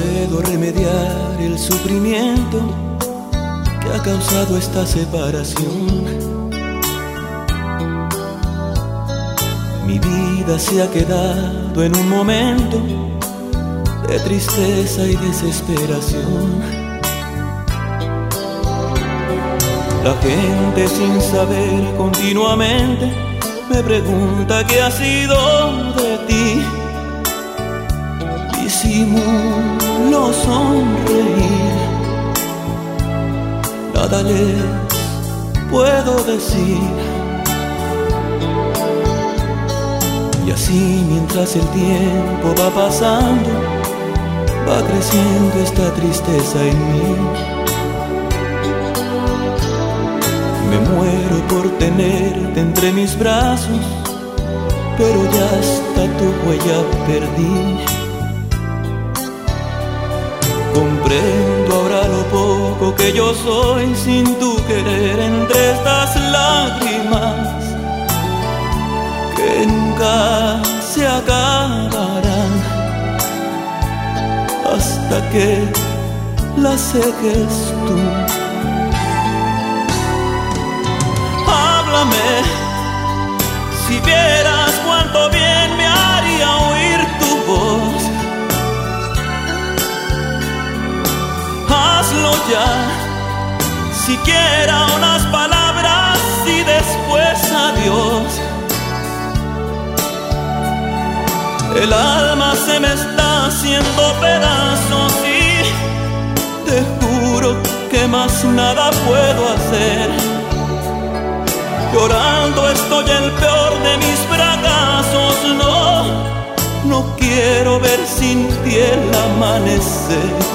puedo remediar el sufrimiento que ha causado esta separación. Mi vida se ha quedado en un momento de tristeza y desesperación. La gente sin saber continuamente me pregunta qué ha sido de ti. Disimulo sonreír, nada les puedo decir. Y así mientras el tiempo va pasando, va creciendo esta tristeza en mí. Me muero por tenerte entre mis brazos, pero ya hasta tu huella perdí. Comprendo ahora lo poco que yo soy sin tu querer entre estas lágrimas que nunca se acabarán hasta que las seques tú. Háblame, si vieras cuánto bien me haría oír tu voz. Hazlo ya, siquiera unas palabras y después adiós. El alma se me está haciendo pedazos y te juro que más nada puedo hacer. Llorando estoy el peor de mis fracasos. No quiero ver sin ti el amanecer.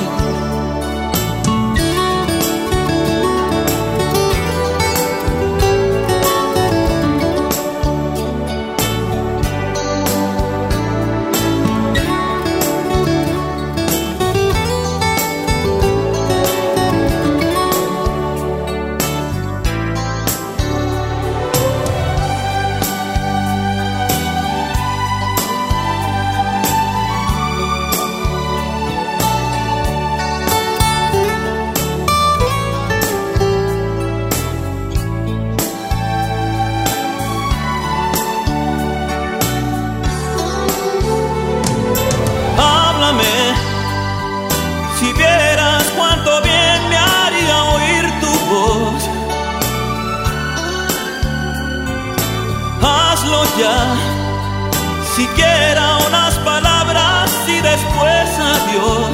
Si vieras cuánto bien me haría oír tu voz. Hazlo ya, siquiera unas palabras y después adiós.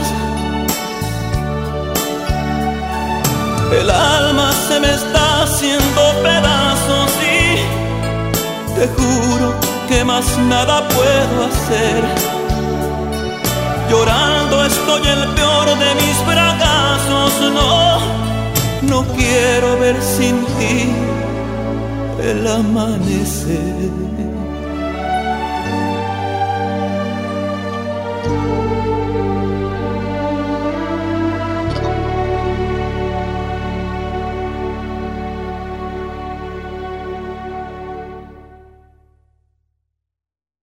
El alma se me está haciendo pedazos y te juro que más nada puedo hacer. Llorando estoy el peor de mis fracasos. No quiero ver sin ti el amanecer.